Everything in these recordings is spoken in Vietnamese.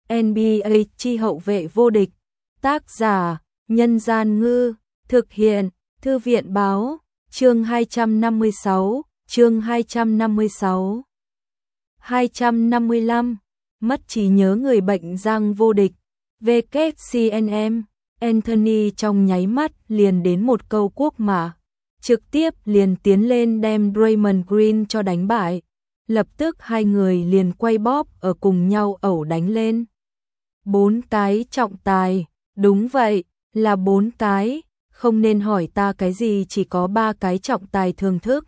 NBA chi hậu vệ vô địch. Tác giả: Nhân Gian Ngư. Thực hiện: Thư viện Báo. Chương 256. Chương 256. 255. Mất trí nhớ người bệnh Giang vô địch. WCNM. Anthony trong nháy mắt liền đến một câu quốc mã, trực tiếp liền tiến lên đem Draymond Green cho đánh bại. Lập tức hai người liền quay bóp ở cùng nhau ẩu đánh lên. 4 cái trọng tài. Đúng vậy, là 4 cái. Không nên hỏi ta cái gì, chỉ có 3 cái trọng tài thưởng thức.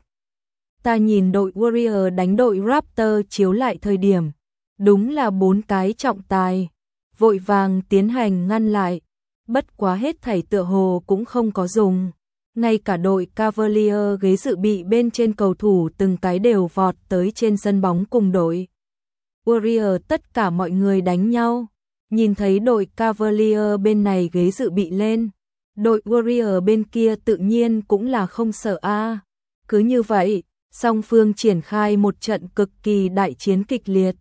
Ta nhìn đội Warrior đánh đội Raptor chiếu lại thời điểm, đúng là 4 cái trọng tài. Vội vàng tiến hành ngăn lại. Bất quá hết thảy tựa hồ cũng không có dùng. Ngay cả đội Cavalier ghế dự bị bên trên cầu thủ từng cái đều vọt tới trên sân bóng cùng đội Warrior, tất cả mọi người đánh nhau. Nhìn thấy đội Cavalier bên này ghế dự bị lên, đội Warrior bên kia tự nhiên cũng là không sợ a. Cứ như vậy, song phương triển khai một trận cực kỳ đại chiến kịch liệt.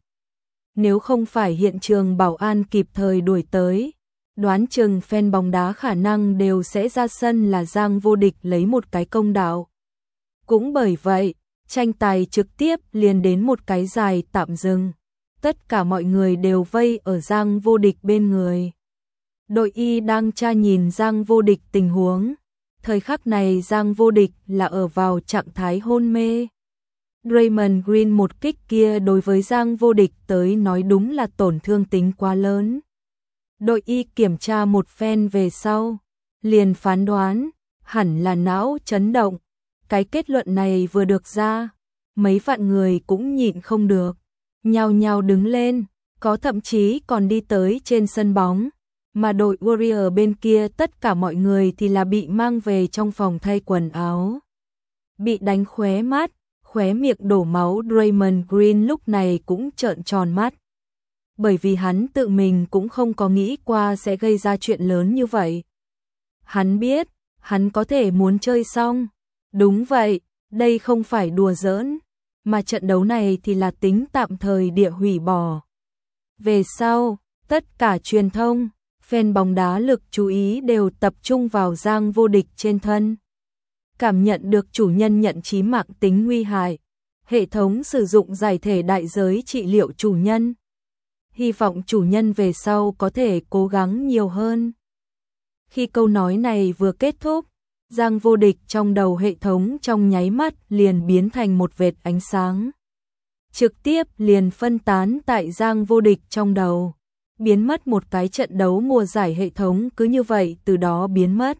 Nếu không phải hiện trường bảo an kịp thời đuổi tới, đoán chừng fan bóng đá khả năng đều sẽ ra sân là Giang vô địch lấy một cái công đạo. Cũng bởi vậy, tranh tài trực tiếp liền đến một cái dài tạm dừng. Tất cả mọi người đều vây ở Giang vô địch bên người. Đội Y đang tra nhìn Giang vô địch tình huống. Thời khắc này Giang vô địch là ở vào trạng thái hôn mê. Draymond Green một kích kia đối với Giang vô địch tới nói đúng là tổn thương tính quá lớn. Đội Y kiểm tra một phen về sau, liền phán đoán, hẳn là não chấn động. Cái kết luận này vừa được ra, mấy vạn người cũng nhịn không được, nhao nhao đứng lên, có thậm chí còn đi tới trên sân bóng. Mà đội Warrior bên kia tất cả mọi người thì là bị mang về trong phòng thay quần áo. Bị đánh khóe mắt, khóe miệng đổ máu Draymond Green lúc này cũng trợn tròn mắt. Bởi vì hắn tự mình cũng không có nghĩ qua sẽ gây ra chuyện lớn như vậy. Hắn biết, hắn có thể muốn chơi xong. Đúng vậy, đây không phải đùa giỡn, mà trận đấu này thì là tính tạm thời địa hủy bỏ. Về sau, tất cả truyền thông, fan bóng đá lực chú ý đều tập trung vào Giang vô địch trên thân. Cảm nhận được chủ nhân nhận chí mạng tính nguy hại, hệ thống sử dụng giải thể đại giới trị liệu chủ nhân. Hy vọng chủ nhân về sau có thể cố gắng nhiều hơn. Khi câu nói này vừa kết thúc, Giang vô địch trong đầu hệ thống trong nháy mắt liền biến thành một vệt ánh sáng. Trực tiếp liền phân tán tại Giang vô địch trong đầu. Biến mất một cái trận đấu mùa giải, hệ thống cứ như vậy từ đó biến mất.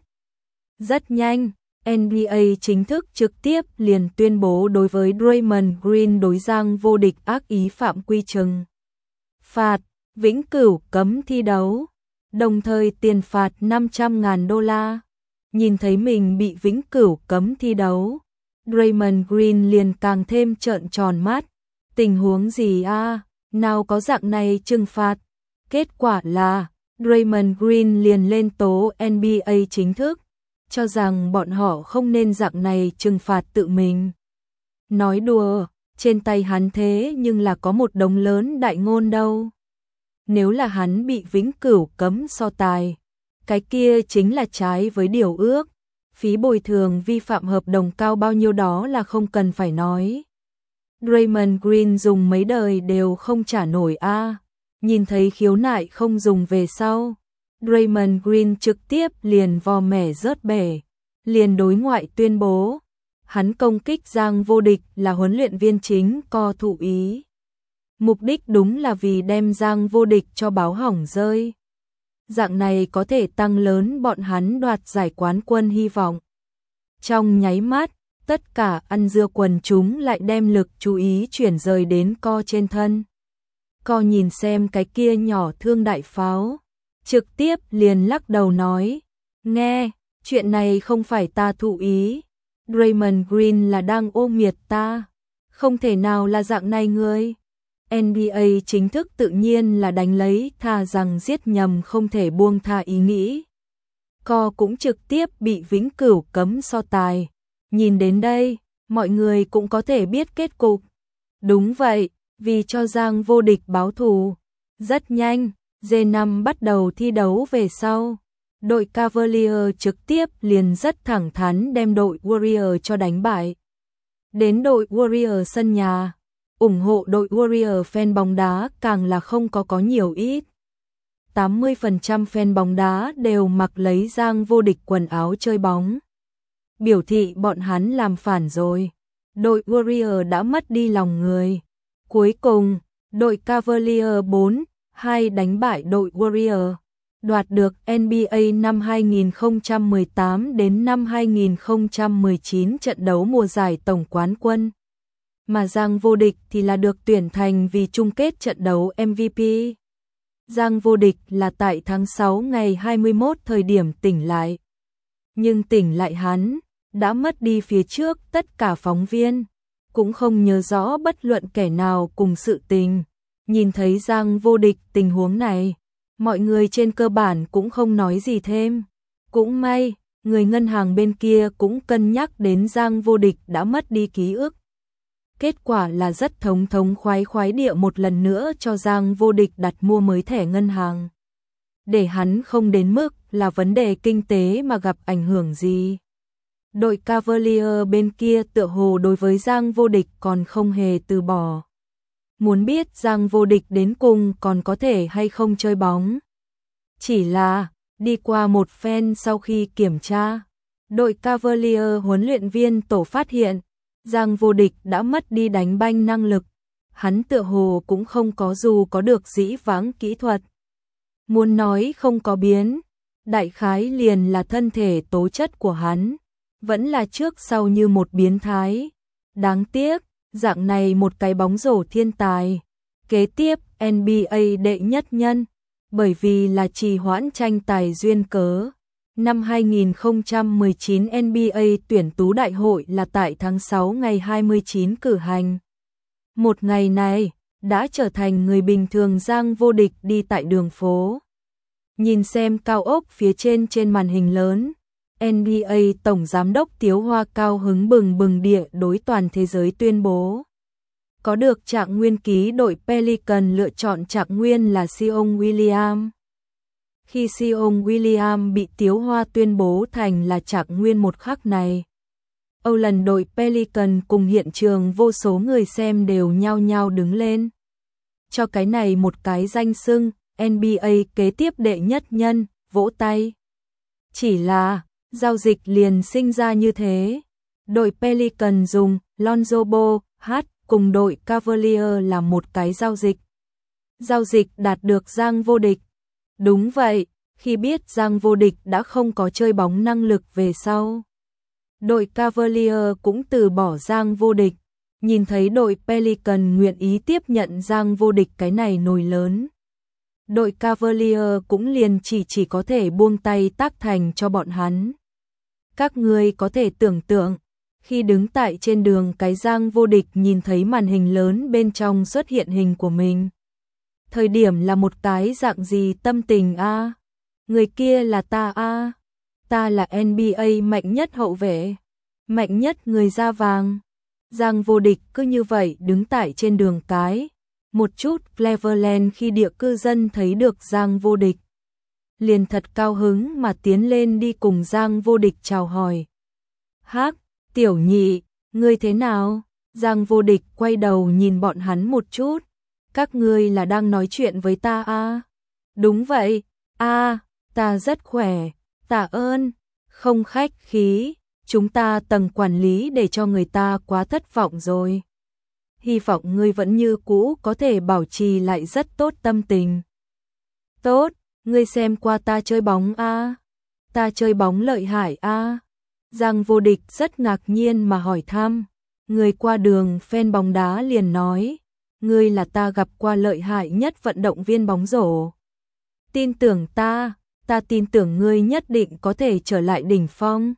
Rất nhanh, NBA chính thức trực tiếp liền tuyên bố đối với Draymond Green đối Giang vô địch ác ý phạm quy trừng phạt, vĩnh cửu cấm thi đấu, đồng thời tiền phạt $500.000. Nhìn thấy mình bị vĩnh cửu cấm thi đấu, Draymond Green liền càng thêm trợn tròn mắt. Tình huống gì a? Nào có dạng này trừng phạt? Kết quả là Draymond Green liền lên tố NBA chính thức, cho rằng bọn họ không nên dạng này trừng phạt tự mình. Nói đùa, trên tay hắn thế nhưng là có một đống lớn đại ngôn đâu. Nếu là hắn bị vĩnh cửu cấm so tài, cái kia chính là trái với điều ước. Phí bồi thường vi phạm hợp đồng cao bao nhiêu đó là không cần phải nói. Draymond Green dùng mấy đời đều không trả nổi a. Nhìn thấy khiếu nại không dùng về sau, Draymond Green trực tiếp liền vò mẻ rớt bể, liền đối ngoại tuyên bố, hắn công kích Giang vô địch là huấn luyện viên chính co thụ ý. Mục đích đúng là vì đem Giang vô địch cho báo hỏng rơi. Dạng này có thể tăng lớn bọn hắn đoạt giải quán quân hy vọng. Trong nháy mắt, tất cả ăn dưa quần chúng lại đem lực chú ý chuyển rời đến co trên thân. Co nhìn xem cái kia nhỏ thương đại pháo, trực tiếp liền lắc đầu nói, nghe, chuyện này không phải ta thụ ý, Draymond Green là đang ôm miệt ta, không thể nào là dạng này ngươi. NBA chính thức tự nhiên là đánh lấy thà rằng giết nhầm không thể buông tha ý nghĩ. Co cũng trực tiếp bị vĩnh cửu cấm so tài. Nhìn đến đây, mọi người cũng có thể biết kết cục. Đúng vậy, vì cho Giang vô địch báo thù. Rất nhanh, G5 bắt đầu thi đấu về sau, đội Cavalier trực tiếp liền rất thẳng thắn đem đội Warrior cho đánh bại. Đến đội Warrior sân nhà, ủng hộ đội Warrior fan bóng đá càng là không có nhiều ít. 80% fan bóng đá đều mặc lấy Giang Vô Địch quần áo chơi bóng. Biểu thị bọn hắn làm phản rồi. Đội Warrior đã mất đi lòng người. Cuối cùng, đội Cavalier 4-2 đánh bại đội Warrior, đoạt được NBA năm 2018 đến năm 2019 trận đấu mùa giải tổng quán quân. Mà Giang Vô Địch thì là được tuyển thành vì chung kết trận đấu MVP. Giang Vô Địch là tại tháng 6 ngày 21 thời điểm tỉnh lại. Nhưng tỉnh lại hắn đã mất đi phía trước tất cả phóng viên, cũng không nhớ rõ bất luận kẻ nào cùng sự tình. Nhìn thấy Giang Vô Địch tình huống này, mọi người trên cơ bản cũng không nói gì thêm. Cũng may, người ngân hàng bên kia cũng cân nhắc đến Giang Vô Địch đã mất đi ký ức. Kết quả là rất thống khoái địa một lần nữa cho Giang Vô Địch đặt mua mới thẻ ngân hàng. Để hắn không đến mức là vấn đề kinh tế mà gặp ảnh hưởng gì. Đội Cavalier bên kia tựa hồ đối với Giang Vô Địch còn không hề từ bỏ. Muốn biết Giang Vô Địch đến cùng còn có thể hay không chơi bóng. Chỉ là, đi qua một phen sau khi kiểm tra, đội Cavalier huấn luyện viên tổ phát hiện, Giang Vô Địch đã mất đi đánh banh năng lực. Hắn tựa hồ cũng không có dù có được dĩ vãng kỹ thuật. Muốn nói không có biến, đại khái liền là thân thể tố chất của hắn, vẫn là trước sau như một biến thái. Đáng tiếc, dạng này một cái bóng rổ thiên tài, kế tiếp NBA đệ nhất nhân, bởi vì là trì hoãn tranh tài duyên cớ. Năm 2019 NBA tuyển tú đại hội là tại tháng 6 ngày 29 cử hành. Một ngày này, đã trở thành người bình thường Giang Vô Địch đi tại đường phố. Nhìn xem cao ốc phía trên màn hình lớn, NBA Tổng Giám đốc Tiếu Hoa cao hứng bừng địa đối toàn thế giới tuyên bố. Có được trạng nguyên ký đội Pelican lựa chọn trạng nguyên là Zion Williams. Khi Zion Williams bị Tiếu Hoa tuyên bố thành là trạng nguyên một khắc này, Âu lần đội Pelican cùng hiện trường vô số người xem đều nhao nhao đứng lên. Cho cái này một cái danh xưng, NBA kế tiếp đệ nhất nhân, vỗ tay. Chỉ là, giao dịch liền sinh ra như thế. Đội Pelican dùng Lonzo Ball cùng đội Cavalier làm một cái giao dịch. Giao dịch đạt được Giang Vô Địch. Đúng vậy, khi biết Giang Vô Địch đã không có chơi bóng năng lực về sau, đội Cavalier cũng từ bỏ Giang Vô Địch. Nhìn thấy đội Pelican nguyện ý tiếp nhận Giang Vô Địch cái này nồi lớn, đội Cavalier cũng liền chỉ có thể buông tay tác thành cho bọn hắn. Các ngươi có thể tưởng tượng, khi đứng tại trên đường cái Giang Vô Địch nhìn thấy màn hình lớn bên trong xuất hiện hình của mình, thời điểm là một cái dạng gì tâm tình a? Người kia là ta a, ta là NBA mạnh nhất hậu vệ, mạnh nhất người da vàng. Giang Vô Địch cứ như vậy đứng tại trên đường cái. Một chút Cleveland khi địa cư dân thấy được Giang Vô Địch, liền thật cao hứng mà tiến lên đi cùng Giang Vô Địch chào hỏi. Hắc, tiểu nhị, ngươi thế nào? Giang Vô Địch quay đầu nhìn bọn hắn một chút. Các ngươi là đang nói chuyện với ta à? Đúng vậy, ta rất khỏe, tạ ơn, không khách khí, chúng ta tầng quản lý để cho người ta quá thất vọng rồi. Hy vọng ngươi vẫn như cũ có thể bảo trì lại rất tốt tâm tình. Tốt, ngươi xem qua ta chơi bóng à? Ta chơi bóng lợi hại à? Giang Vô Địch rất ngạc nhiên mà hỏi thăm. Người qua đường fan bóng đá liền nói, ngươi là ta gặp qua lợi hại nhất vận động viên bóng rổ. Tin tưởng ta tin tưởng ngươi nhất định có thể trở lại đỉnh phong.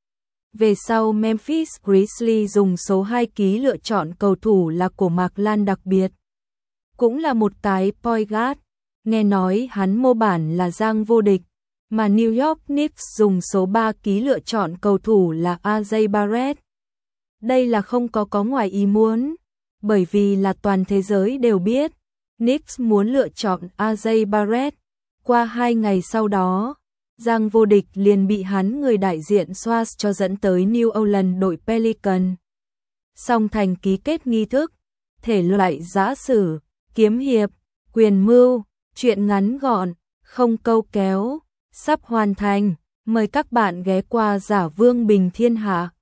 Về sau Memphis Grizzlies dùng số 2 ký lựa chọn cầu thủ là của Mạc Lan đặc biệt. Cũng là một cái point guard, nghe nói hắn mô bản là Giang Vô Địch, mà New York Knicks dùng số 3 ký lựa chọn cầu thủ là RJ Barrett. Đây là không có ngoài ý muốn, bởi vì là toàn thế giới đều biết, Knicks muốn lựa chọn RJ Barrett. Qua 2 ngày sau đó, Giang vô địch liền bị hắn người đại diện Swatch cho dẫn tới New Orleans đội Pelican. Song thành ký kết nghi thức, thể loại giã sử, kiếm hiệp, quyền mưu, truyện ngắn gọn, không câu kéo, sắp hoàn thành. Mời các bạn ghé qua Giả Vương Bình Thiên Hạ.